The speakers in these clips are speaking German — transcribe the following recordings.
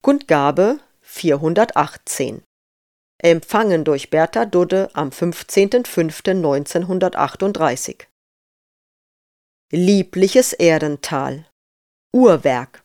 Kundgabe 418. Empfangen durch Bertha Dudde am 15.05.1938. Liebliches Erdental. Uhrwerk.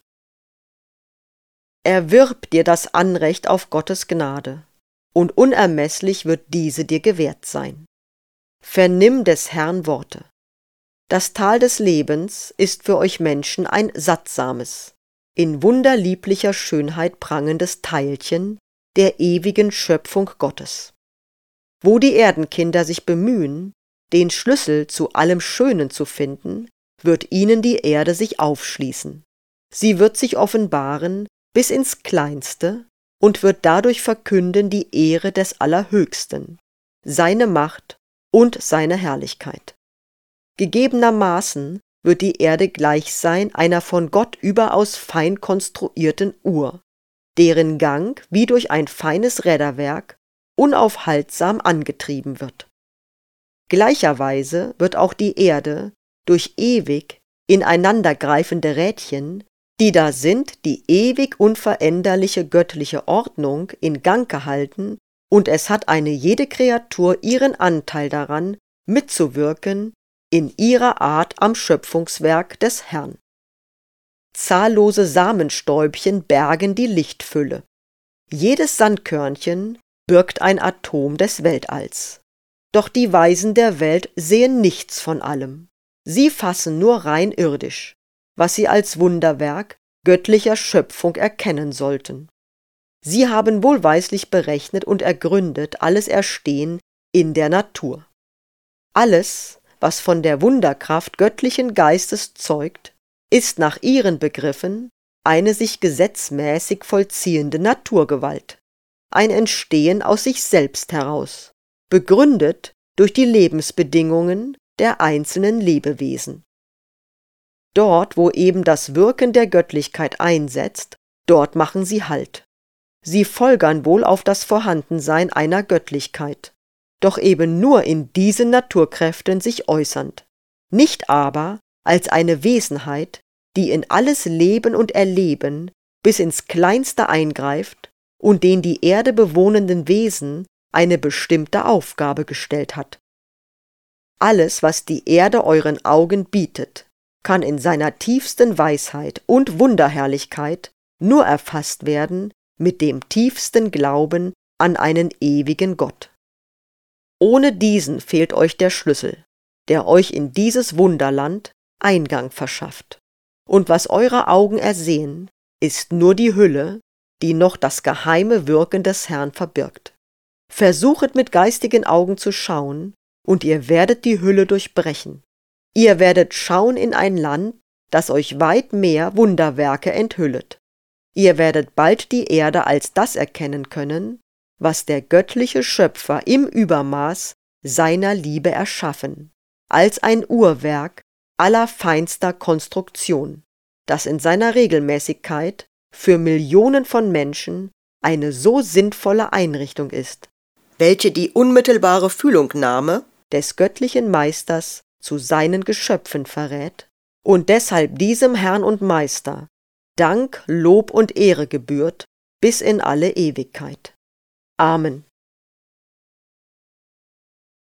Erwirb dir das Anrecht auf Gottes Gnade, und unermeßlich wird diese dir gewährt sein. Vernimm des Herrn Worte. Das Tal des Lebens ist für euch Menschen ein sattsames, in wunderlieblicher Schönheit prangendes Teilchen der ewigen Schöpfung Gottes. Wo die Erdenkinder sich bemühen, den Schlüssel zu allem Schönen zu finden, wird ihnen die Erde sich aufschließen. Sie wird sich offenbaren bis ins Kleinste und wird dadurch verkünden die Ehre des Allerhöchsten, seine Macht und seine Herrlichkeit. Gegebenermaßen wird die Erde gleich sein einer von Gott überaus fein konstruierten Uhr, deren Gang wie durch ein feines Räderwerk unaufhaltsam angetrieben wird. Gleicherweise wird auch die Erde durch ewig ineinandergreifende Rädchen, die da sind, die ewig unveränderliche göttliche Ordnung in Gang gehalten, und es hat eine jede Kreatur ihren Anteil daran, mitzuwirken in ihrer Art am Schöpfungswerk des Herrn. Zahllose Samenstäubchen bergen die Lichtfülle. Jedes Sandkörnchen birgt ein Atom des Weltalls. Doch die Weisen der Welt sehen nichts von allem. Sie fassen nur rein irdisch, was sie als Wunderwerk göttlicher Schöpfung erkennen sollten. Sie haben wohlweislich berechnet und ergründet alles Erstehen in der Natur. Alles, was von der Wunderkraft göttlichen Geistes zeugt, ist nach ihren Begriffen eine sich gesetzmäßig vollziehende Naturgewalt, ein Entstehen aus sich selbst heraus, begründet durch die Lebensbedingungen der einzelnen Lebewesen. Dort, wo eben das Wirken der Göttlichkeit einsetzt, dort machen sie Halt. Sie folgern wohl auf das Vorhandensein einer Göttlichkeit, doch eben nur in diesen Naturkräften sich äußernd, nicht aber als eine Wesenheit, die in alles Leben und Erleben bis ins Kleinste eingreift und den die Erde bewohnenden Wesen eine bestimmte Aufgabe gestellt hat. Alles, was die Erde euren Augen bietet, kann in seiner tiefsten Weisheit und Wunderherrlichkeit nur erfasst werden mit dem tiefsten Glauben an einen ewigen Gott. Ohne diesen fehlt euch der Schlüssel, der euch in dieses Wunderland Eingang verschafft. Und was eure Augen ersehen, ist nur die Hülle, die noch das geheime Wirken des Herrn verbirgt. Versuchet mit geistigen Augen zu schauen, und ihr werdet die Hülle durchbrechen. Ihr werdet schauen in ein Land, das euch weit mehr Wunderwerke enthüllet. Ihr werdet bald die Erde als das erkennen können, was der göttliche Schöpfer im Übermaß seiner Liebe erschaffen, als ein Uhrwerk allerfeinster Konstruktion, das in seiner Regelmäßigkeit für Millionen von Menschen eine so sinnvolle Einrichtung ist, welche die unmittelbare Fühlungnahme des göttlichen Meisters zu seinen Geschöpfen verrät und deshalb diesem Herrn und Meister Dank, Lob und Ehre gebührt bis in alle Ewigkeit. Amen.